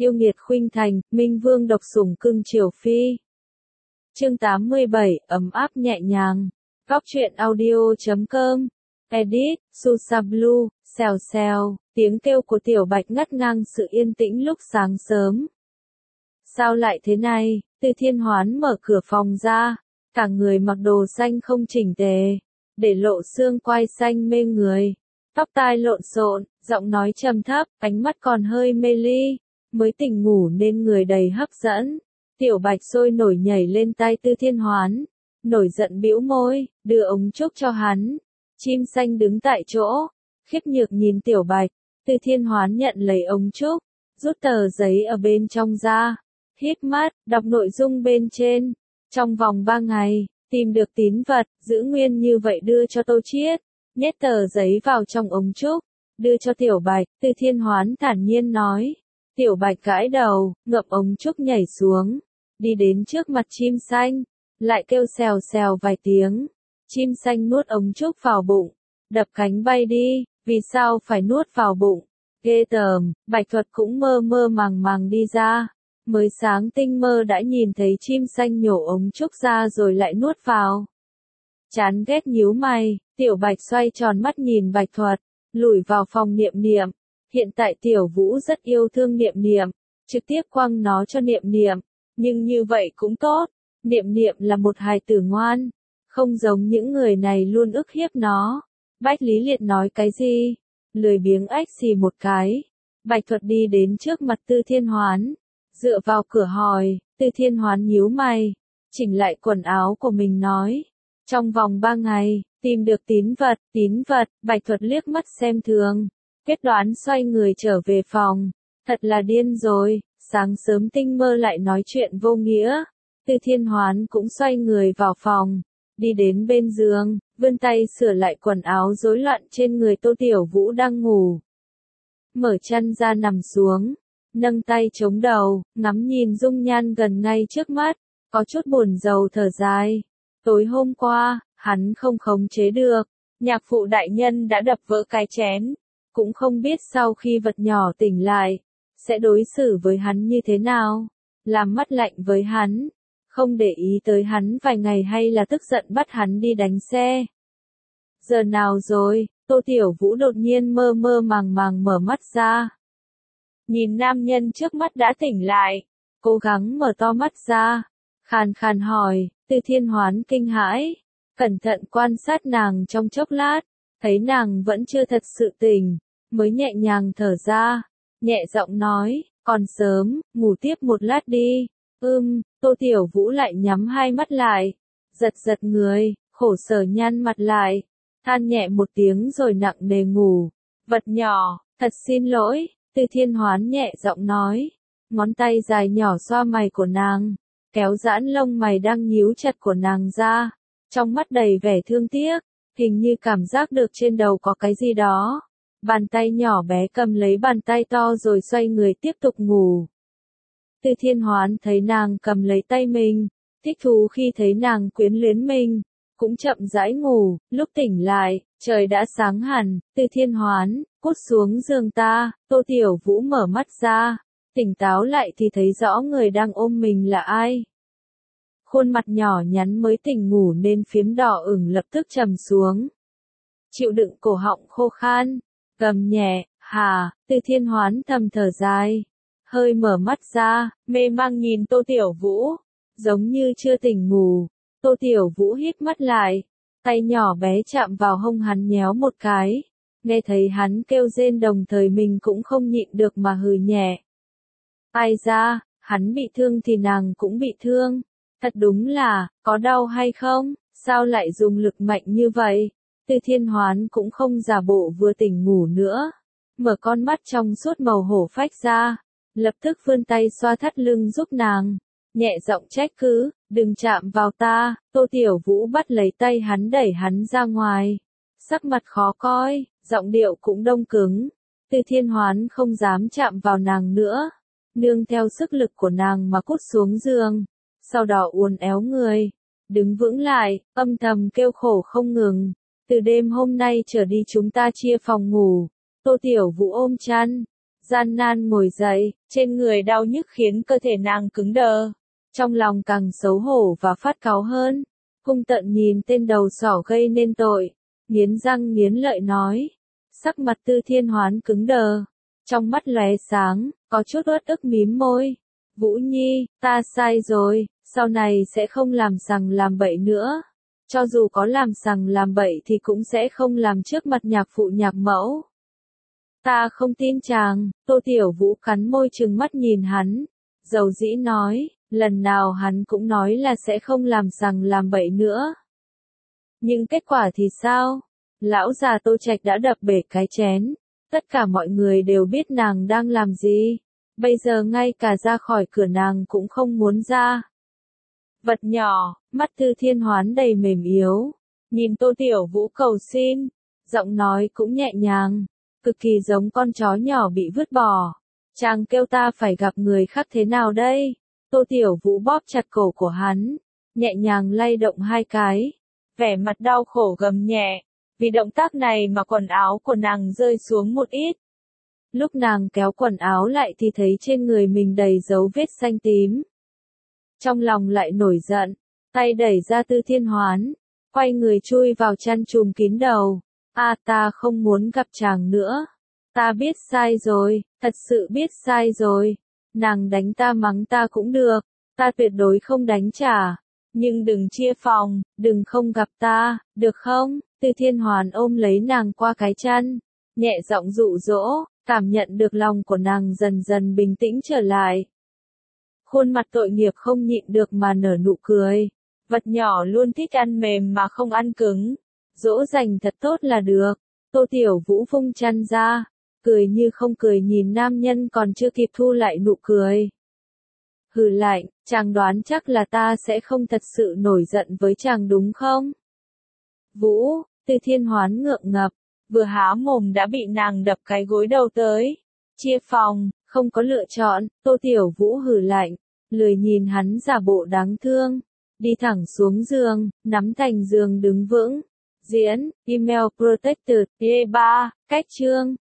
Yêu nghiệt khuynh thành, Minh Vương độc sủng cưng chiều phi. Chương 87, ấm áp nhẹ nhàng. Góc truyện audio.com. Edit, Susa Blue, xèo xèo, tiếng kêu của Tiểu Bạch ngắt ngang sự yên tĩnh lúc sáng sớm. Sao lại thế này? Từ Thiên Hoán mở cửa phòng ra, cả người mặc đồ xanh không chỉnh tề, để lộ xương quai xanh mê người. Tóc tai lộn xộn, giọng nói trầm thấp, ánh mắt còn hơi mê ly, mới tỉnh ngủ nên người đầy hấp dẫn. Tiểu Bạch sôi nổi nhảy lên tay Tư Thiên Hoán, nổi giận bĩu môi, đưa ống trúc cho hắn. Chim xanh đứng tại chỗ, khiếp nhược nhìn Tiểu Bạch. Tư Thiên Hoán nhận lấy ống trúc, rút tờ giấy ở bên trong ra, hít mắt, đọc nội dung bên trên. Trong vòng 3 ngày, tìm được tín vật, giữ nguyên như vậy đưa cho Tô Chiết. Nhét tờ giấy vào trong ống trúc, đưa cho Tiểu Bạch. Tư Thiên Hoán thản nhiên nói. Tiểu Bạch gãi đầu, ngậm ống trúc nhảy xuống, đi đến trước mặt chim xanh, lại kêu xèo xèo vài tiếng. Chim xanh nuốt ống trúc vào bụng, đập cánh bay đi. Vì sao phải nuốt vào bụng? Ghê tởm. Bạch Thuật cũng mơ mơ màng màng đi ra. Mới sáng tinh mơ đã nhìn thấy chim xanh nhổ ống trúc ra rồi lại nuốt vào. Chán ghét nhíu mày, Tiểu Bạch xoay tròn mắt nhìn Bạch Thuật, lủi vào phòng Niệm Niệm. Hiện tại Tiểu Vũ rất yêu thương Niệm Niệm, trực tiếp quăng nó cho Niệm Niệm, nhưng như vậy cũng tốt. Niệm Niệm là một hài tử ngoan, không giống những người này luôn ức hiếp nó. Bách Lý Liệt nói cái gì? Lười biếng ách xì một cái. Bạch Thuật đi đến trước mặt Tư Thiên Hoán, dựa vào cửa hỏi. Tư Thiên Hoán nhíu mày, chỉnh lại quần áo của mình nói. Trong vòng 3 ngày, tìm được tín vật. Bạch Thuật liếc mắt xem thường, quyết đoán xoay người trở về phòng. Thật là điên rồi, sáng sớm tinh mơ lại nói chuyện vô nghĩa. Tư Thiên Hoán cũng xoay người vào phòng, đi đến bên giường, vươn tay sửa lại quần áo rối loạn trên người Tô Tiểu Vũ đang ngủ. Mở chân ra nằm xuống, nâng tay chống đầu, ngắm nhìn dung nhan gần ngay trước mắt, có chút buồn rầu thở dài. Tối hôm qua, hắn không khống chế được, nhạc phụ đại nhân đã đập vỡ cái chén, cũng không biết sau khi vật nhỏ tỉnh lại, sẽ đối xử với hắn như thế nào, làm mắt lạnh với hắn, không để ý tới hắn vài ngày hay là tức giận bắt hắn đi đánh xe. Giờ nào rồi? Tô Tiểu Vũ đột nhiên mơ mơ màng màng mở mắt ra. Nhìn nam nhân trước mắt đã tỉnh lại, cố gắng mở to mắt ra, khàn khàn hỏi. Tư Thiên Hoán kinh hãi, cẩn thận quan sát nàng trong chốc lát, thấy nàng vẫn chưa thật sự tỉnh, mới nhẹ nhàng thở ra, nhẹ giọng nói, còn sớm, ngủ tiếp một lát đi. Tô Tiểu Vũ lại nhắm hai mắt lại, giật người, khổ sở nhăn mặt lại, than nhẹ một tiếng rồi nặng nề ngủ. Vật nhỏ, thật xin lỗi. Tư Thiên Hoán nhẹ giọng nói, ngón tay dài nhỏ xoa mày của nàng, kéo giãn lông mày đang nhíu chặt của nàng ra, trong mắt đầy vẻ thương tiếc, hình như cảm giác được trên đầu có cái gì đó. Bàn tay nhỏ bé cầm lấy bàn tay to rồi xoay người tiếp tục ngủ. Tư Thiên Hoán thấy nàng cầm lấy tay mình, thích thú khi thấy nàng quyến luyến mình, cũng chậm rãi ngủ. Lúc tỉnh lại, trời đã sáng hẳn. Tư Thiên Hoán, cút xuống giường ta. Tô Tiểu Vũ mở mắt ra, tỉnh táo lại thì thấy rõ người đang ôm mình là ai. Khuôn mặt nhỏ nhắn mới tỉnh ngủ nên phiếm đỏ ửng lập tức trầm xuống. Chịu đựng cổ họng khô khan, gầm nhẹ, hà. Tư Thiên Hoán thầm thở dài, hơi mở mắt ra, mê mang nhìn Tô Tiểu Vũ, giống như chưa tỉnh ngủ. Tô Tiểu Vũ hít mắt lại, tay nhỏ bé chạm vào hông hắn nhéo một cái, nghe thấy hắn kêu rên đồng thời mình cũng không nhịn được mà hừ nhẹ. Ai ra, hắn bị thương thì nàng cũng bị thương, thật đúng là, có đau hay không, sao lại dùng lực mạnh như vậy? Tư Thiên Hoán cũng không giả bộ vừa tỉnh ngủ nữa, mở con mắt trong suốt màu hổ phách ra, lập tức vươn tay xoa thắt lưng giúp nàng, nhẹ giọng trách cứ, đừng chạm vào ta. Tô Tiểu Vũ bắt lấy tay hắn đẩy hắn ra ngoài, sắc mặt khó coi, giọng điệu cũng đông cứng. Tư Thiên Hoán không dám chạm vào nàng nữa, nương theo sức lực của nàng mà cút xuống giường, sau đó uốn éo người, đứng vững lại, âm thầm kêu khổ không ngừng. Từ đêm hôm nay trở đi chúng ta chia phòng ngủ. Tô Tiểu Vũ ôm chăn, gian nan ngồi dậy, trên người đau nhức khiến cơ thể nàng cứng đờ. Trong lòng càng xấu hổ và phát cáu hơn. Hung tợn nhìn tên đầu sỏ gây nên tội. Nghiến răng nghiến lợi nói. Sắc mặt Tư Thiên Hoán cứng đờ. Trong mắt lóe sáng, có chút uất ức mím môi. Vũ Nhi, ta sai rồi, sau này sẽ không làm sằng làm bậy nữa. Cho dù có làm sằng làm bậy thì cũng sẽ không làm trước mặt nhạc phụ nhạc mẫu. Ta không tin chàng, Tô Tiểu Vũ cắn môi trừng mắt nhìn hắn. Dầu dĩ nói, lần nào hắn cũng nói là sẽ không làm sằng làm bậy nữa. Nhưng kết quả thì sao? Lão già Tô Trạch đã đập bể cái chén. Tất cả mọi người đều biết nàng đang làm gì. Bây giờ ngay cả ra khỏi cửa nàng cũng không muốn ra. Vật nhỏ, mắt Tư Thiên Hoán đầy mềm yếu. Nhìn Tô Tiểu Vũ cầu xin. Giọng nói cũng nhẹ nhàng. Cực kỳ giống con chó nhỏ bị vứt bỏ. Chàng kêu ta phải gặp người khác thế nào đây? Tô Tiểu Vũ bóp chặt cổ của hắn. Nhẹ nhàng lay động hai cái. Vẻ mặt đau khổ gầm nhẹ. Vì động tác này mà quần áo của nàng rơi xuống một ít. Lúc nàng kéo quần áo lại thì thấy trên người mình đầy dấu vết xanh tím. Trong lòng lại nổi giận, tay đẩy ra Tư Thiên Hoán, quay người chui vào chăn trùm kín đầu. Ta không muốn gặp chàng nữa. Ta biết sai rồi, thật sự biết sai rồi. Nàng đánh ta mắng ta cũng được, ta tuyệt đối không đánh trả. Nhưng đừng chia phòng, đừng không gặp ta, được không? Tư Thiên Hoán ôm lấy nàng qua cái chăn, nhẹ giọng dụ dỗ, cảm nhận được lòng của nàng dần dần bình tĩnh trở lại. Khuôn mặt tội nghiệp không nhịn được mà nở nụ cười. Vật nhỏ luôn thích ăn mềm mà không ăn cứng. Dỗ dành thật tốt là được. Tô Tiểu Vũ vung chăn ra, cười như không cười nhìn nam nhân còn chưa kịp thu lại nụ cười. Hừ lạnh, chàng đoán chắc là ta sẽ không thật sự nổi giận với chàng đúng không? Vũ, Tư Thiên Hoán ngượng ngập, vừa há mồm đã bị nàng đập cái gối đầu tới. Chia phòng, không có lựa chọn, Tô Tiểu Vũ hừ lạnh, lười nhìn hắn giả bộ đáng thương. Đi thẳng xuống giường, nắm thành giường đứng vững. Diễn, email protected, E3, cách chương.